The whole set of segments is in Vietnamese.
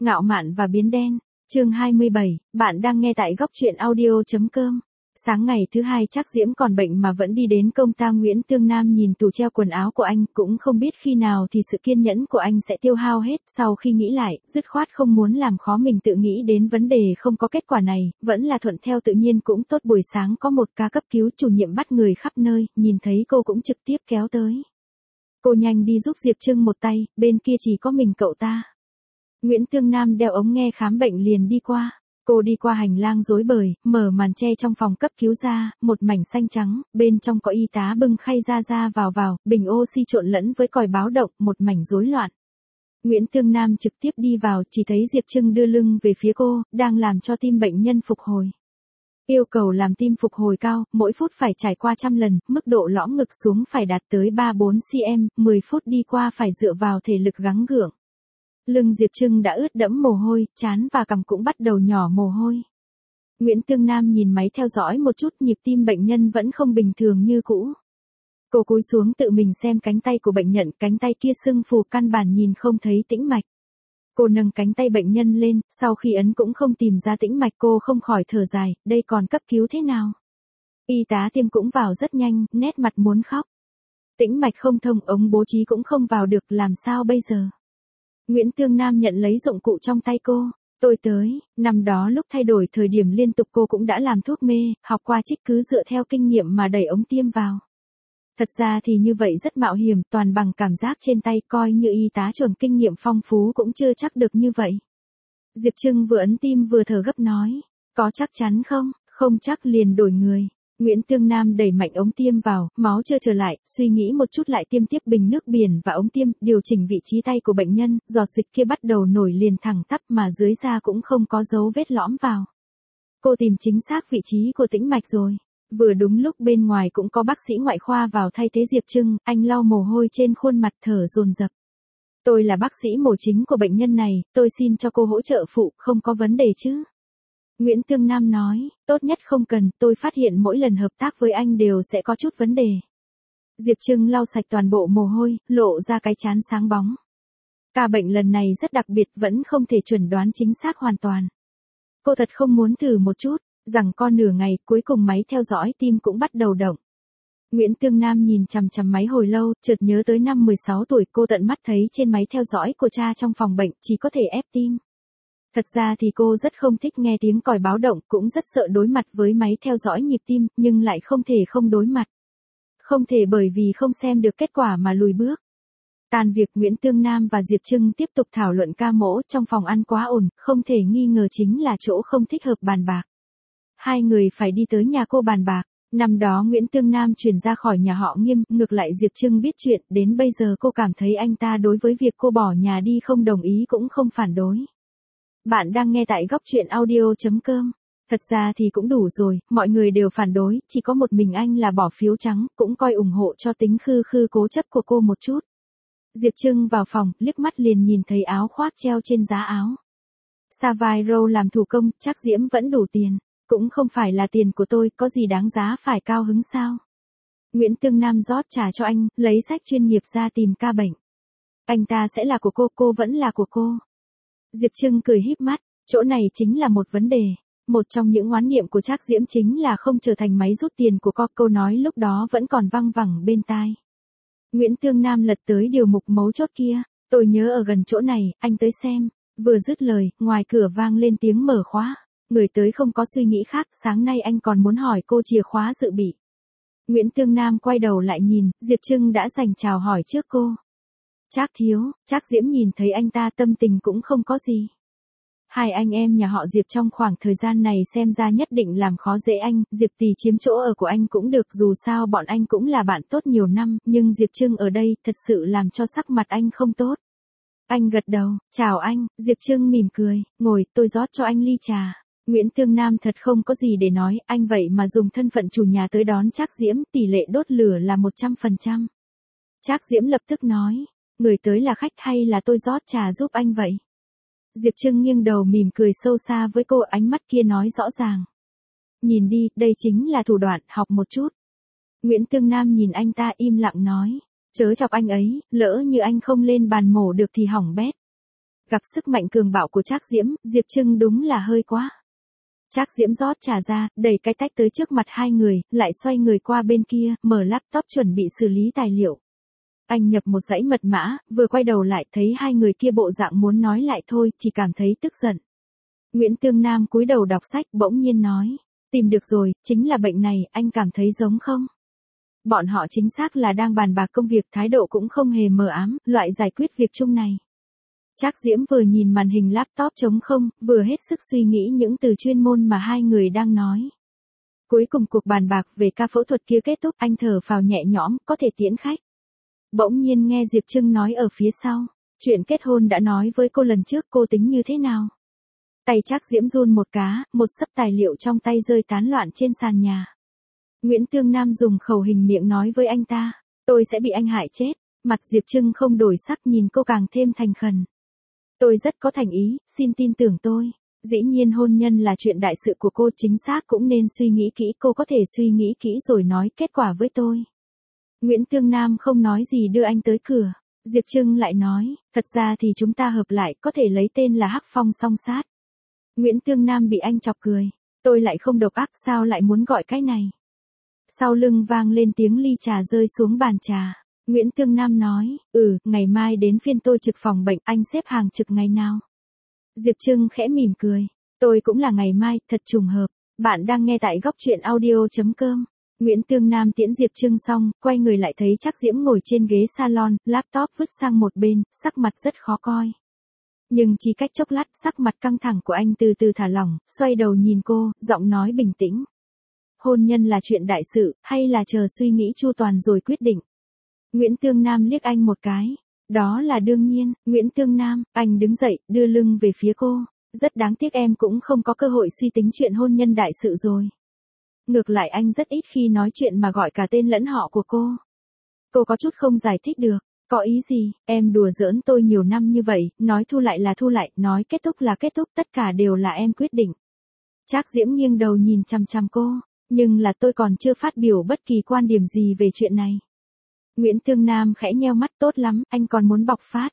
Ngạo mạn và biến đen. Chương 27, bạn đang nghe tại góc truyện audio.com. Sáng ngày thứ hai Trác Diễm còn bệnh mà vẫn đi đến công ta. Nguyễn Tương Nam nhìn tủ treo quần áo của anh, cũng không biết khi nào thì sự kiên nhẫn của anh sẽ tiêu hao hết. Sau khi nghĩ lại, dứt khoát không muốn làm khó mình tự nghĩ đến vấn đề không có kết quả này, vẫn là thuận theo tự nhiên cũng tốt. Buổi sáng có một ca cấp cứu, chủ nhiệm bắt người khắp nơi, nhìn thấy cô cũng trực tiếp kéo tới. Cô nhanh đi giúp Diệp Trưng một tay, bên kia chỉ có mình cậu ta. Nguyễn Tương Nam đeo ống nghe khám bệnh liền đi qua. Cô đi qua hành lang rối bời, mở màn che trong phòng cấp cứu ra, một mảnh xanh trắng, bên trong có y tá bưng khay ra vào, bình oxy trộn lẫn với còi báo động, một mảnh rối loạn. Nguyễn Tương Nam trực tiếp đi vào, chỉ thấy Diệp Trưng đưa lưng về phía cô, đang làm cho tim bệnh nhân phục hồi. Yêu cầu làm tim phục hồi cao, mỗi phút phải trải qua 100 lần, mức độ lõm ngực xuống phải đạt tới 3-4 cm, 10 phút đi qua phải dựa vào thể lực gắng gượng. Lưng Diệp Trưng đã ướt đẫm mồ hôi, trán và cằm cũng bắt đầu nhỏ mồ hôi. Nguyễn Tương Nam nhìn máy theo dõi một chút, nhịp tim bệnh nhân vẫn không bình thường như cũ. Cô cúi xuống tự mình xem cánh tay của bệnh nhân, cánh tay kia sưng phù căn bản nhìn không thấy tĩnh mạch. Cô nâng cánh tay bệnh nhân lên, sau khi ấn cũng không tìm ra tĩnh mạch, cô không khỏi thở dài, đây còn cấp cứu thế nào? Y tá tiêm cũng vào rất nhanh, nét mặt muốn khóc. Tĩnh mạch không thông, ống bố trí cũng không vào được, làm sao bây giờ? Nguyễn Tương Nam nhận lấy dụng cụ trong tay cô. Tôi tới, năm đó lúc thay đổi thời điểm liên tục cô cũng đã làm thuốc mê, học qua trích cứ dựa theo kinh nghiệm mà đẩy ống tiêm vào. Thật ra thì như vậy rất mạo hiểm, toàn bằng cảm giác trên tay, coi như y tá trưởng kinh nghiệm phong phú cũng chưa chắc được như vậy. Diệp Trưng vừa ấn tim vừa thở gấp nói, có chắc chắn không? Không chắc liền đổi người. Nguyễn Tương Nam đẩy mạnh ống tiêm vào, máu chưa trở lại, suy nghĩ một chút lại tiêm tiếp bình nước biển và ống tiêm, điều chỉnh vị trí tay của bệnh nhân, giọt dịch kia bắt đầu nổi liền thẳng tắp mà dưới da cũng không có dấu vết lõm vào. Cô tìm chính xác vị trí của tĩnh mạch rồi. Vừa đúng lúc bên ngoài cũng có bác sĩ ngoại khoa vào thay thế Diệp Trưng, anh lau mồ hôi trên khuôn mặt thở dồn dập. Tôi là bác sĩ mổ chính của bệnh nhân này, tôi xin cho cô hỗ trợ phụ, không có vấn đề chứ? Nguyễn Tương Nam nói, tốt nhất không cần, tôi phát hiện mỗi lần hợp tác với anh đều sẽ có chút vấn đề. Diệp Trưng lau sạch toàn bộ mồ hôi, lộ ra cái trán sáng bóng. Ca bệnh lần này rất đặc biệt, vẫn không thể chuẩn đoán chính xác hoàn toàn. Cô thật không muốn thử một chút, rằng con nửa ngày, cuối cùng máy theo dõi tim cũng bắt đầu động. Nguyễn Tương Nam nhìn chằm chằm máy hồi lâu, chợt nhớ tới năm 16 tuổi cô tận mắt thấy trên máy theo dõi của cha trong phòng bệnh, chỉ có thể ép tim. Thật ra thì cô rất không thích nghe tiếng còi báo động, cũng rất sợ đối mặt với máy theo dõi nhịp tim, nhưng lại không thể không đối mặt. Không thể bởi vì không xem được kết quả mà lùi bước. Tan việc, Nguyễn Tương Nam và Diệp Trưng tiếp tục thảo luận ca mổ, trong phòng ăn quá ồn, không thể nghi ngờ chính là chỗ không thích hợp bàn bạc. Hai người phải đi tới nhà cô bàn bạc. Năm đó Nguyễn Tương Nam chuyển ra khỏi nhà họ Nghiêm, ngược lại Diệp Trưng biết chuyện, đến bây giờ cô cảm thấy anh ta đối với việc cô bỏ nhà đi không đồng ý cũng không phản đối. Bạn đang nghe tại góc truyện audio.com. Thật ra thì cũng đủ rồi, mọi người đều phản đối, chỉ có một mình anh là bỏ phiếu trắng, cũng coi ủng hộ cho tính khư cố chấp của cô một chút. Diệp Trưng vào phòng, liếc mắt liền nhìn thấy áo khoác treo trên giá áo. Savile làm thủ công, Trác Diễm vẫn đủ tiền. Cũng không phải là tiền của tôi, có gì đáng giá phải cao hứng sao? Nguyễn Tương Nam rót trà cho anh, lấy sách chuyên nghiệp ra tìm ca bệnh. Anh ta sẽ là của cô vẫn là của cô. Diệp Trưng cười híp mắt, chỗ này chính là một vấn đề. Một trong những oán niệm của Trác Diễm chính là không trở thành máy rút tiền của câu nói lúc đó vẫn còn văng vẳng bên tai. Nguyễn Tương Nam lật tới điều mục mấu chốt kia, tôi nhớ ở gần chỗ này, anh tới xem. Vừa dứt lời, ngoài cửa vang lên tiếng mở khóa. Người tới không có suy nghĩ khác, sáng nay anh còn muốn hỏi cô chìa khóa dự bị. Nguyễn Tương Nam quay đầu lại nhìn, Diệp Trưng đã dành chào hỏi trước cô. Trác thiếu, Trác Diễm nhìn thấy anh ta tâm tình cũng không có gì. Hai anh em nhà họ Diệp trong khoảng thời gian này xem ra nhất định làm khó dễ anh, Diệp Tì chiếm chỗ ở của anh cũng được, dù sao bọn anh cũng là bạn tốt nhiều năm, nhưng Diệp Trưng ở đây thật sự làm cho sắc mặt anh không tốt. Anh gật đầu, chào anh, Diệp Trưng mỉm cười, ngồi, tôi rót cho anh ly trà. Nguyễn Tương Nam thật không có gì để nói, anh vậy mà dùng thân phận chủ nhà tới đón Trác Diễm, tỷ lệ đốt lửa là 100%. Trác Diễm lập tức nói, người tới là khách hay là tôi rót trà giúp anh vậy? Diệp Trưng nghiêng đầu mỉm cười sâu xa với cô, ánh mắt kia nói rõ ràng. Nhìn đi, đây chính là thủ đoạn, học một chút. Nguyễn Tương Nam nhìn anh ta im lặng nói, chớ chọc anh ấy, lỡ như anh không lên bàn mổ được thì hỏng bét. Gặp sức mạnh cường bạo của Trác Diễm, Diệp Trưng đúng là hơi quá. Trác Diễm rót trà ra, đẩy cái tách tới trước mặt hai người, lại xoay người qua bên kia, mở laptop chuẩn bị xử lý tài liệu. Anh nhập một dãy mật mã, vừa quay đầu lại thấy hai người kia bộ dạng muốn nói lại thôi, chỉ cảm thấy tức giận. Nguyễn Tương Nam cúi đầu đọc sách, bỗng nhiên nói, tìm được rồi, chính là bệnh này, anh cảm thấy giống không? Bọn họ chính xác là đang bàn bạc công việc, thái độ cũng không hề mờ ám, loại giải quyết việc chung này. Trác Diễm vừa nhìn màn hình laptop trống không, vừa hết sức suy nghĩ những từ chuyên môn mà hai người đang nói. Cuối cùng cuộc bàn bạc về ca phẫu thuật kia kết thúc, anh thở phào nhẹ nhõm, có thể tiễn khách. Bỗng nhiên nghe Diệp Trưng nói ở phía sau, chuyện kết hôn đã nói với cô lần trước, cô tính như thế nào? Tay Trác Diễm run một cá, một xấp tài liệu trong tay rơi tán loạn trên sàn nhà. Nguyễn Tương Nam dùng khẩu hình miệng nói với anh ta, tôi sẽ bị anh hại chết. Mặt Diệp Trưng không đổi sắc, nhìn cô càng thêm thành khẩn. Tôi rất có thành ý, xin tin tưởng tôi. Dĩ nhiên hôn nhân là chuyện đại sự của cô, chính xác cũng nên suy nghĩ kỹ, cô có thể suy nghĩ kỹ rồi nói kết quả với tôi. Nguyễn Tương Nam không nói gì đưa anh tới cửa. Diệp Trưng lại nói, thật ra thì chúng ta hợp lại, có thể lấy tên là Hắc Phong song sát. Nguyễn Tương Nam bị anh chọc cười. Tôi lại không độc ác, sao lại muốn gọi cái này? Sau lưng vang lên tiếng ly trà rơi xuống bàn trà. Nguyễn Tương Nam nói, ngày mai đến phiên tôi trực phòng bệnh, anh xếp hàng trực ngày nào? Diệp Trưng khẽ mỉm cười. Tôi cũng là ngày mai, thật trùng hợp. Bạn đang nghe tại góc truyện audio.com. Nguyễn Tương Nam tiễn Diệp Trưng xong, quay người lại thấy Trác Diễm ngồi trên ghế salon, laptop vứt sang một bên, sắc mặt rất khó coi. Nhưng chỉ cách chốc lát, sắc mặt căng thẳng của anh từ từ thả lỏng, xoay đầu nhìn cô, giọng nói bình tĩnh. Hôn nhân là chuyện đại sự, hay là chờ suy nghĩ chu toàn rồi quyết định? Nguyễn Tương Nam liếc anh một cái. Đó là đương nhiên. Nguyễn Tương Nam, anh đứng dậy, đưa lưng về phía cô. Rất đáng tiếc em cũng không có cơ hội suy tính chuyện hôn nhân đại sự rồi. Ngược lại anh rất ít khi nói chuyện mà gọi cả tên lẫn họ của cô. Cô có chút không giải thích được. Có ý gì, em đùa giỡn tôi nhiều năm như vậy, nói thu lại là thu lại, nói kết thúc là kết thúc, tất cả đều là em quyết định. Trác Diễm nghiêng đầu nhìn chằm chằm cô, nhưng là tôi còn chưa phát biểu bất kỳ quan điểm gì về chuyện này. Nguyễn Tương Nam khẽ nheo mắt, tốt lắm, anh còn muốn bộc phát.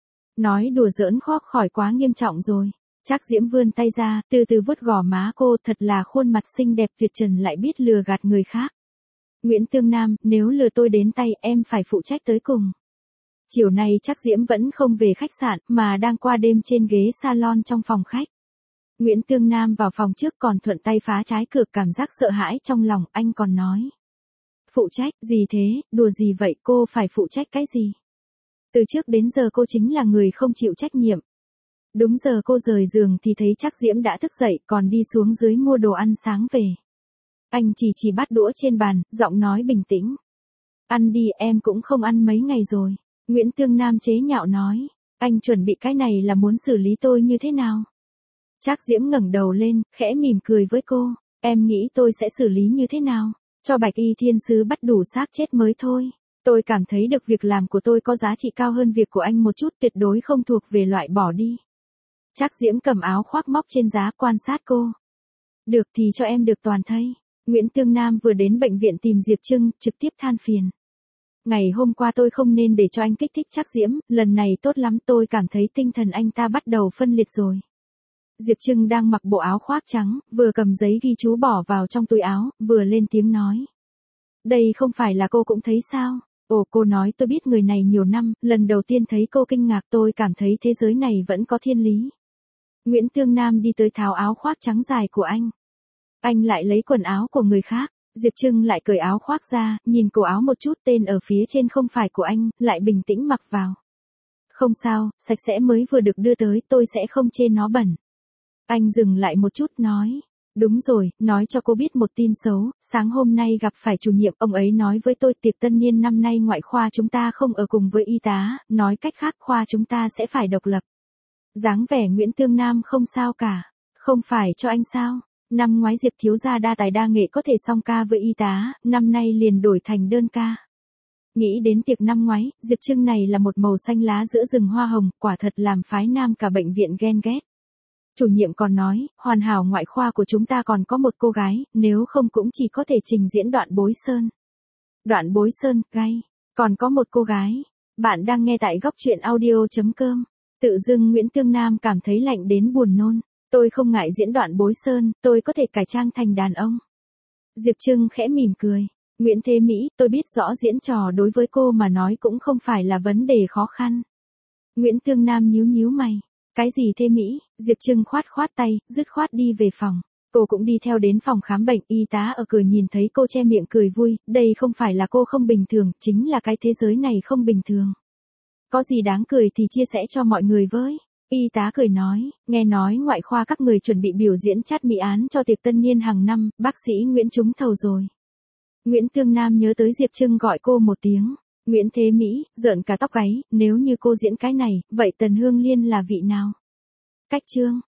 Nói đùa giỡn khó khỏi quá nghiêm trọng rồi. Trác Diễm vươn tay ra, từ từ vuốt gò má cô, thật là khuôn mặt xinh đẹp tuyệt trần lại biết lừa gạt người khác. Nguyễn Tương Nam, nếu lừa tôi đến tay em phải phụ trách tới cùng. Chiều nay Trác Diễm vẫn không về khách sạn, mà đang qua đêm trên ghế salon trong phòng khách. Nguyễn Tương Nam vào phòng trước còn thuận tay phá trái cửa, cảm giác sợ hãi trong lòng, anh còn nói. Phụ trách, gì thế, đùa gì vậy, cô phải phụ trách cái gì? Từ trước đến giờ cô chính là người không chịu trách nhiệm. Đúng giờ cô rời giường thì thấy Trác Diễm đã thức dậy, còn đi xuống dưới mua đồ ăn sáng về. Anh chỉ bắt đũa trên bàn, giọng nói bình tĩnh. Ăn đi, em cũng không ăn mấy ngày rồi. Nguyễn Tương Nam chế nhạo nói, anh chuẩn bị cái này là muốn xử lý tôi như thế nào? Trác Diễm ngẩng đầu lên, khẽ mỉm cười với cô, em nghĩ tôi sẽ xử lý như thế nào? Cho Bạch Y Thiên Sứ bắt đủ xác chết mới thôi. Tôi cảm thấy được việc làm của tôi có giá trị cao hơn việc của anh một chút, tuyệt đối không thuộc về loại bỏ đi. Trác Diễm cầm áo khoác móc trên giá, quan sát cô. Được thì cho em được toàn thây. Nguyễn Tương Nam vừa đến bệnh viện tìm Diệp Trưng, trực tiếp than phiền. Ngày hôm qua tôi không nên để cho anh kích thích Trác Diễm, lần này tốt lắm, tôi cảm thấy tinh thần anh ta bắt đầu phân liệt rồi. Diệp Trưng đang mặc bộ áo khoác trắng, vừa cầm giấy ghi chú bỏ vào trong túi áo, vừa lên tiếng nói. Đây không phải là cô cũng thấy sao? Ồ, cô nói tôi biết người này nhiều năm, lần đầu tiên thấy cô kinh ngạc, tôi cảm thấy thế giới này vẫn có thiên lý. Nguyễn Tương Nam đi tới tháo áo khoác trắng dài của anh. Anh lại lấy quần áo của người khác. Diệp Trưng lại cởi áo khoác ra, nhìn cổ áo một chút, tên ở phía trên không phải của anh, lại bình tĩnh mặc vào. Không sao, sạch sẽ mới vừa được đưa tới, tôi sẽ không chê nó bẩn. Anh dừng lại một chút nói. Đúng rồi, nói cho cô biết một tin xấu, sáng hôm nay gặp phải chủ nhiệm, ông ấy nói với tôi tiệc tân niên năm nay ngoại khoa chúng ta không ở cùng với y tá, nói cách khác khoa chúng ta sẽ phải độc lập. Dáng vẻ Nguyễn Tương Nam không sao cả, không phải cho anh sao? Năm ngoái Diệp thiếu gia đa tài đa nghệ có thể song ca với y tá, năm nay liền đổi thành đơn ca. Nghĩ đến tiệc năm ngoái, Diệp Trưng này là một màu xanh lá giữa rừng hoa hồng, quả thật làm phái nam cả bệnh viện ghen ghét. Chủ nhiệm còn nói, hoàn hảo ngoại khoa của chúng ta còn có một cô gái, nếu không cũng chỉ có thể trình diễn Đoạn Bối Sơn. Đoạn Bối Sơn, gay, còn có một cô gái. Bạn đang nghe tại góc truyện audio.com. Tự dưng Nguyễn Tương Nam cảm thấy lạnh đến buồn nôn. Tôi không ngại diễn đoạn bối sơn, tôi có thể cải trang thành đàn ông. Diệp Trưng khẽ mỉm cười. Nguyễn Thế Mỹ, tôi biết rõ diễn trò đối với cô mà nói cũng không phải là vấn đề khó khăn. Nguyễn Tương Nam nhíu nhíu mày. Cái gì Thế Mỹ? Diệp Trưng khoát khoát tay, dứt khoát đi về phòng. Cô cũng đi theo đến phòng khám bệnh, y tá ở cửa nhìn thấy cô che miệng cười vui, đây không phải là cô không bình thường, chính là cái thế giới này không bình thường. Có gì đáng cười thì chia sẻ cho mọi người với. Y tá cười nói, nghe nói ngoại khoa các người chuẩn bị biểu diễn chát mỹ án cho tiệc tân niên hàng năm, bác sĩ Nguyễn trúng thầu rồi. Nguyễn Tương Nam nhớ tới Diệp Trưng gọi cô một tiếng. Nguyễn Thế Mỹ, rợn cả tóc gáy, nếu như cô diễn cái này, vậy Tần Hương Liên là vị nào? Cách Trương,